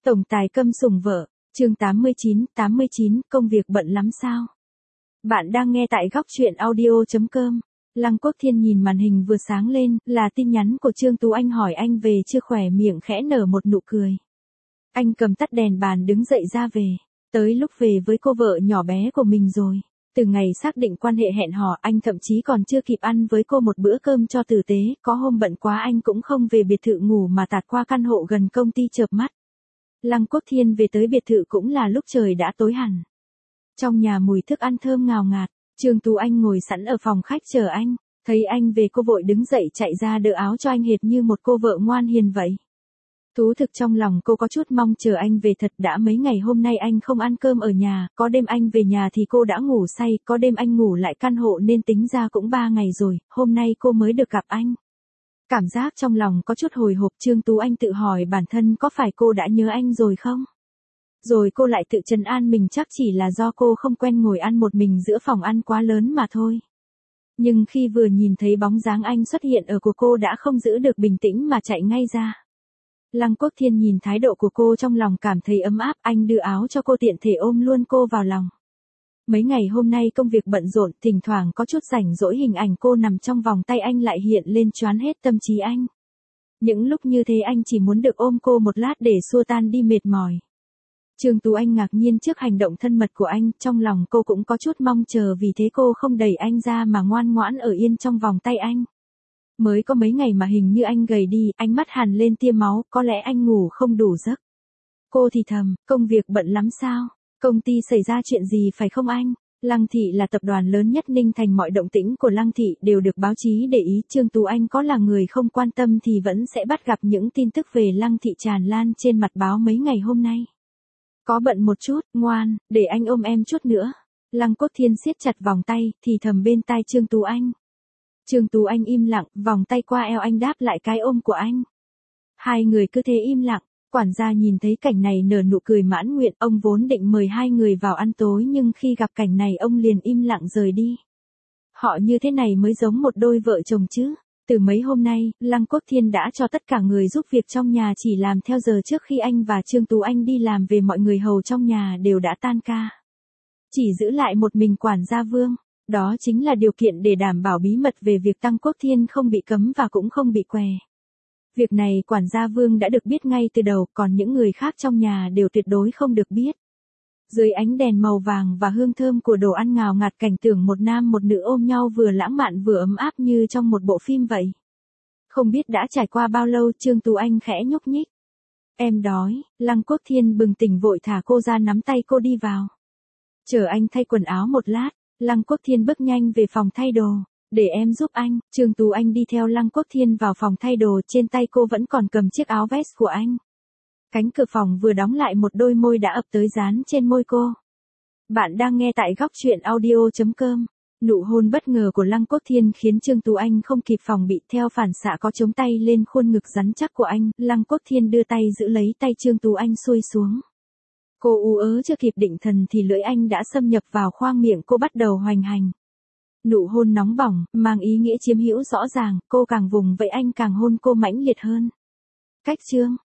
Tổng tài câm sủng vợ, chương 89, công việc bận lắm sao? Bạn đang nghe tại góc truyện audio.com. Lăng Quốc Thiên nhìn màn hình vừa sáng lên, là tin nhắn của Trương Tú Anh hỏi anh về chưa, khỏe miệng khẽ nở một nụ cười. Anh cầm tắt đèn bàn đứng dậy ra về, tới lúc về với cô vợ nhỏ bé của mình rồi. Từ ngày xác định quan hệ hẹn hò, anh thậm chí còn chưa kịp ăn với cô một bữa cơm cho tử tế, có hôm bận quá anh cũng không về biệt thự ngủ mà tạt qua căn hộ gần công ty chợp mắt. Lăng Quốc Thiên về tới biệt thự cũng là lúc trời đã tối hẳn. Trong nhà mùi thức ăn thơm ngào ngạt, Trương Tú Anh ngồi sẵn ở phòng khách chờ anh, thấy anh về cô vội đứng dậy chạy ra đỡ áo cho anh hệt như một cô vợ ngoan hiền vậy. Thú thực trong lòng cô có chút mong chờ anh về thật, đã mấy ngày hôm nay anh không ăn cơm ở nhà, có đêm anh về nhà thì cô đã ngủ say, có đêm anh ngủ lại căn hộ nên tính ra cũng 3 ngày rồi, hôm nay cô mới được gặp anh. Cảm giác trong lòng có chút hồi hộp, Trương Tú Anh tự hỏi bản thân có phải cô đã nhớ anh rồi không? Rồi cô lại tự trấn an mình chắc chỉ là do cô không quen ngồi ăn một mình giữa phòng ăn quá lớn mà thôi. Nhưng khi vừa nhìn thấy bóng dáng anh xuất hiện ở của cô đã không giữ được bình tĩnh mà chạy ngay ra. Lăng Quốc Thiên nhìn thái độ của cô trong lòng cảm thấy ấm áp, anh đưa áo cho cô tiện thể ôm luôn cô vào lòng. Mấy ngày hôm nay công việc bận rộn, thỉnh thoảng có chút rảnh rỗi hình ảnh cô nằm trong vòng tay anh lại hiện lên choán hết tâm trí anh. Những lúc như thế anh chỉ muốn được ôm cô một lát để xua tan đi mệt mỏi. Trương Tú Anh ngạc nhiên trước hành động thân mật của anh, trong lòng cô cũng có chút mong chờ, vì thế cô không đẩy anh ra mà ngoan ngoãn ở yên trong vòng tay anh. Mới có mấy ngày mà hình như anh gầy đi, ánh mắt hằn lên tia máu, có lẽ anh ngủ không đủ giấc. Cô thì thầm, công việc bận lắm sao? Công ty xảy ra chuyện gì phải không anh? Lăng Thị là tập đoàn lớn nhất Ninh Thành, mọi động tĩnh của Lăng Thị đều được báo chí để ý, Trương Tú Anh có là người không quan tâm thì vẫn sẽ bắt gặp những tin tức về Lăng Thị tràn lan trên mặt báo mấy ngày hôm nay. Có bận một chút, ngoan, để anh ôm em chút nữa. Lăng Quốc Thiên siết chặt vòng tay, thì thầm bên tai Trương Tú Anh. Trương Tú Anh im lặng, vòng tay qua eo anh đáp lại cái ôm của anh. Hai người cứ thế im lặng, quản gia nhìn thấy cảnh này nở nụ cười mãn nguyện, ông vốn định mời hai người vào ăn tối nhưng khi gặp cảnh này ông liền im lặng rời đi. Họ như thế này mới giống một đôi vợ chồng chứ. Từ mấy hôm nay, Lăng Quốc Thiên đã cho tất cả người giúp việc trong nhà chỉ làm theo giờ, trước khi anh và Trương Tú Anh đi làm về mọi người hầu trong nhà đều đã tan ca. Chỉ giữ lại một mình quản gia Vương. Đó chính là điều kiện để đảm bảo bí mật về việc Tăng Quốc Thiên không bị cấm và cũng không bị què. Việc này quản gia Vương đã được biết ngay từ đầu, còn những người khác trong nhà đều tuyệt đối không được biết. Dưới ánh đèn màu vàng và hương thơm của đồ ăn ngào ngạt, cảnh tượng một nam một nữ ôm nhau vừa lãng mạn vừa ấm áp như trong một bộ phim vậy. Không biết đã trải qua bao lâu, Trương Tú Anh khẽ nhúc nhích. Em đói. Lăng Quốc Thiên bừng tỉnh vội thả cô ra, nắm tay cô đi vào. Chờ anh thay quần áo một lát. Lăng Quốc Thiên bước nhanh về phòng thay đồ. Để em giúp anh. Trương Tú Anh đi theo Lăng Quốc Thiên vào phòng thay đồ, trên tay cô vẫn còn cầm chiếc áo vest của anh. Cánh cửa phòng vừa đóng lại, một đôi môi đã ập tới dán trên môi cô. Bạn đang nghe tại góc truyện audio.com. Nụ hôn bất ngờ của Lăng Quốc Thiên khiến Trương Tú Anh không kịp phòng bị, theo phản xạ có chống tay lên khuôn ngực rắn chắc của anh. Lăng Quốc Thiên đưa tay giữ lấy tay Trương Tú Anh xuôi xuống. Cô ú ớ chưa kịp định thần thì lưỡi anh đã xâm nhập vào khoang miệng cô, bắt đầu hoành hành. Nụ hôn nóng bỏng, mang ý nghĩa chiếm hữu rõ ràng, cô càng vùng vẫy anh càng hôn cô mãnh liệt hơn. Cách Trương